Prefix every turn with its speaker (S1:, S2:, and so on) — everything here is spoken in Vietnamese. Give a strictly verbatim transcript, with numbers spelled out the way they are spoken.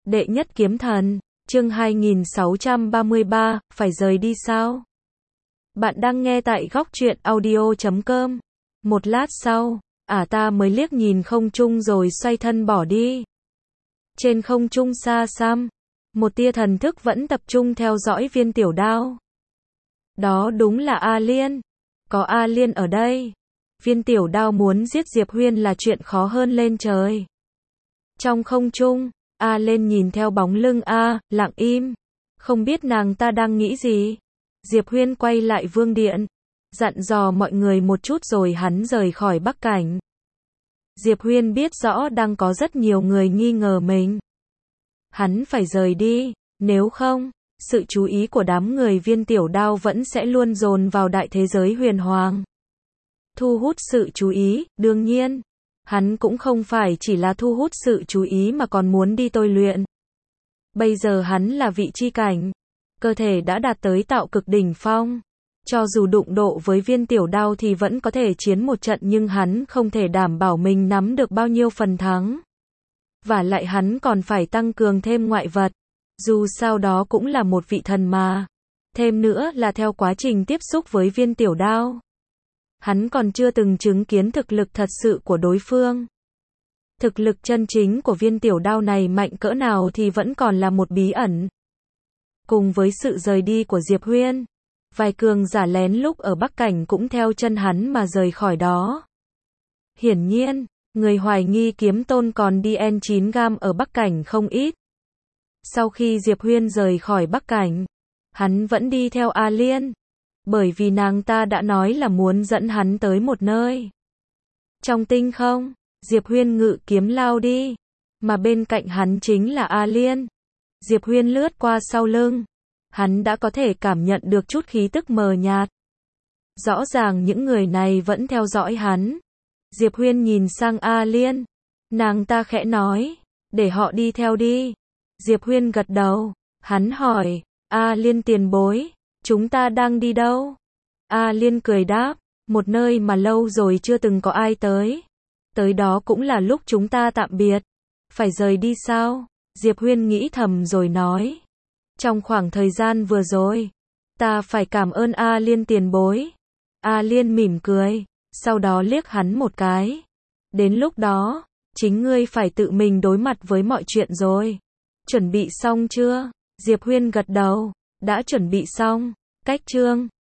S1: Đệ nhất kiếm thần, chương hai nghìn sáu trăm ba mươi ba, phải rời đi sao? Bạn đang nghe tại góc truyện audio chấm com. Một lát sau, ả ta mới liếc nhìn không trung rồi xoay thân bỏ đi. Trên không trung xa xăm, một tia thần thức vẫn tập trung theo dõi viên tiểu đao. Đó đúng là A Liên. Có A Liên ở đây, viên tiểu đao muốn giết Diệp Huyên là chuyện khó hơn lên trời. Trong không trung, A Liên nhìn theo bóng lưng A, lặng im, không biết nàng ta đang nghĩ gì. Diệp Huyên quay lại vương điện, dặn dò mọi người một chút rồi hắn rời khỏi Bắc Cảnh. Diệp Huyên biết rõ đang có rất nhiều người nghi ngờ mình. Hắn phải rời đi, nếu không, sự chú ý của đám người viên tiểu đao vẫn sẽ luôn dồn vào đại thế giới huyền hoàng. Thu hút sự chú ý, đương nhiên, hắn cũng không phải chỉ là thu hút sự chú ý mà còn muốn đi tôi luyện. Bây giờ hắn là vị chi cảnh, cơ thể đã đạt tới tạo cực đỉnh phong. Cho dù đụng độ với viên tiểu đao thì vẫn có thể chiến một trận, nhưng hắn không thể đảm bảo mình nắm được bao nhiêu phần thắng. Và lại hắn còn phải tăng cường thêm ngoại vật. Dù sao đó cũng là một vị thần mà. Thêm nữa là theo quá trình tiếp xúc với viên tiểu đao, hắn còn chưa từng chứng kiến thực lực thật sự của đối phương. Thực lực chân chính của viên tiểu đao này mạnh cỡ nào thì vẫn còn là một bí ẩn. Cùng với sự rời đi của Diệp Huyên, vài cường giả lén lúc ở Bắc Cảnh cũng theo chân hắn mà rời khỏi đó. Hiển nhiên, người hoài nghi kiếm tôn còn đi en chín gam ở Bắc Cảnh không ít. Sau khi Diệp Huyên rời khỏi Bắc Cảnh, hắn vẫn đi theo A Liên, bởi vì nàng ta đã nói là muốn dẫn hắn tới một nơi trong tinh không. Diệp Huyên ngự kiếm lao đi, mà bên cạnh hắn chính là A Liên. Diệp Huyên lướt qua sau lưng, hắn đã có thể cảm nhận được chút khí tức mờ nhạt. Rõ ràng những người này vẫn theo dõi hắn. Diệp Huyên nhìn sang A Liên, nàng ta khẽ nói, để họ đi theo đi. Diệp Huyên gật đầu, hắn hỏi, A Liên tiền bối, chúng ta đang đi đâu? A Liên cười đáp, một nơi mà lâu rồi chưa từng có ai tới. Tới đó cũng là lúc chúng ta tạm biệt. Phải rời đi sao? Diệp Huyên nghĩ thầm rồi nói, trong khoảng thời gian vừa rồi, ta phải cảm ơn A Liên tiền bối. A Liên mỉm cười, sau đó liếc hắn một cái. Đến lúc đó, chính ngươi phải tự mình đối mặt với mọi chuyện rồi. Chuẩn bị xong chưa? Diệp Huyên gật đầu, đã chuẩn bị xong. Cách chương